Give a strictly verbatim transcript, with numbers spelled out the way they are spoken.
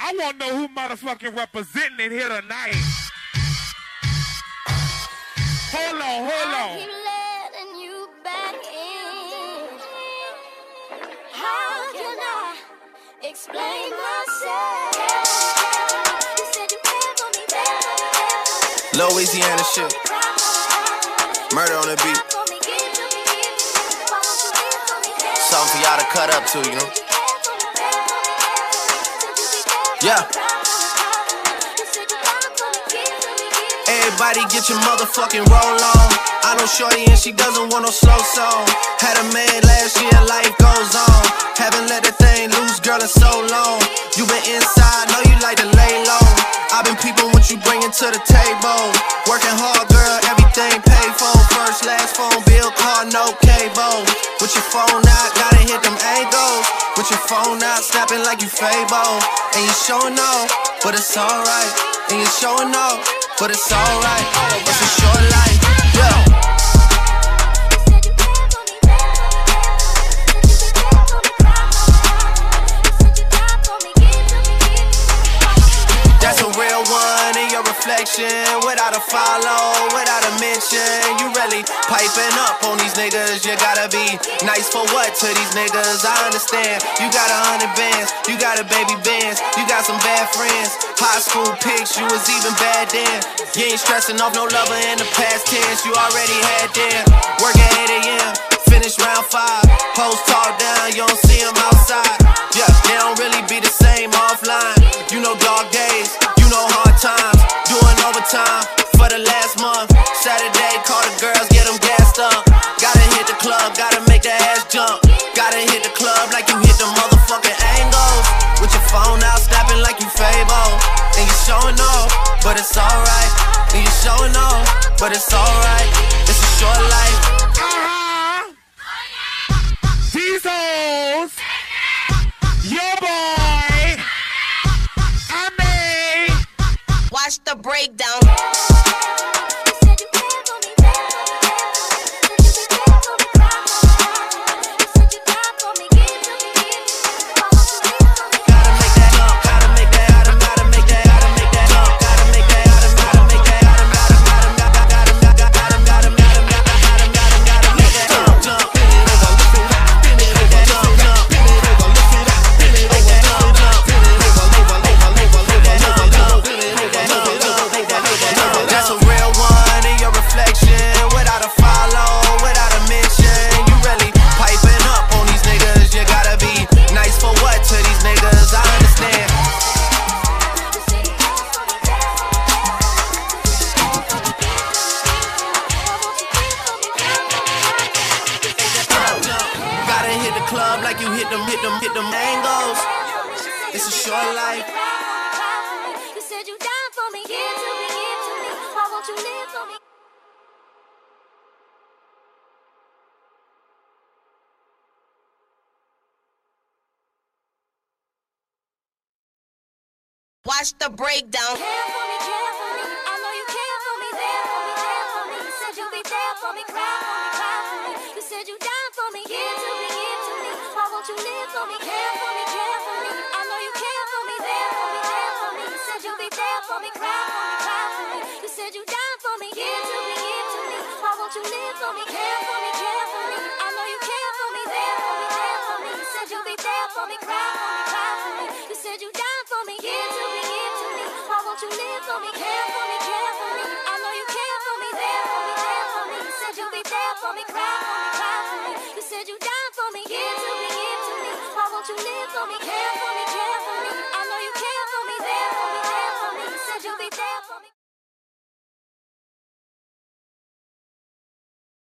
I want to know who motherfucking representing it here tonight. Hold on, hold on. I keep letting you back in. How can I explain myself? You said you cared for me, cared for me. Louisiana shit. Murder on the beat. Something for y'all to cut up to, you know? Yeah. Everybody get your motherfucking roll on. I know shorty and she doesn't want no slow song. Had a man last year, life goes on. Haven't let that thing loose, girl, in so long. You been inside, know you like to lay low. I've been peeping what you bringing to the table. Working hard, girl, everything paid for. First, last phone bill, car, no cable. With your phone out, gotta hit them angles. With your phone out, snapping like you Fable. And you showing off, but it's alright. And you showing off, but it's alright. It's a short life, yeah. That's a real one in your reflection. Without a follow, without a mention. You really piping up on these niggas. You gotta be nice for what to these niggas? I understand. You got a hundred bands, you got a baby bands, you got some bad friends. High school pics, you was even bad then. You ain't stressing off no lover in the past tense. You already had them. Work at eight A M, finish round five. Hoes talk down, you don't see them outside. Yeah, they don't really be the same offline. You know dog days, you know hard times. Doing overtime for the last month. Saturday, call the girls, get them gassed up. Gotta hit the club, gotta make that ass jump. Gotta hit the club like you hit the motherfucking angles. With your phone out, snapping like you Fable. And you showing off, but it's alright. And you showing off, but it's alright. It's a short life. Uh-huh. These hoes. Your boy. I mean. Watch the breakdown. Club like you hit them, hit them, hit them angles. It's a short life. You said you died for me, give to me, give to me. Why won't you live for me? Watch the breakdown. Care for me, care for me. I know you care for me, there for me, there for me. You said you'll be there for me, cry for me, cry for me. You said you died for me, give to me, give to me. Why won't you live for me? Care for me, care for me. I know you care for me, there for me, there for me. You said you'll be there for me, cry for me, cry for me. You said you died for me, give to me, give to me. Why won't you live for me? Care for me, care for me. I know you care for me, there for me, there for me. You said you'll be there for me, cry for me, cry for me. You said you died for me, give to me, give to me. Why won't you live for me? Care for me, care for me. I know you care for me, there for me, there for me. You said you'll be there for me, cry for me, cry for me. You said you died for me, give to me, give to me. Why won't you live for me? Care for me, care for me. I know you care for me, there for me, there for me. You said you'll be there for me.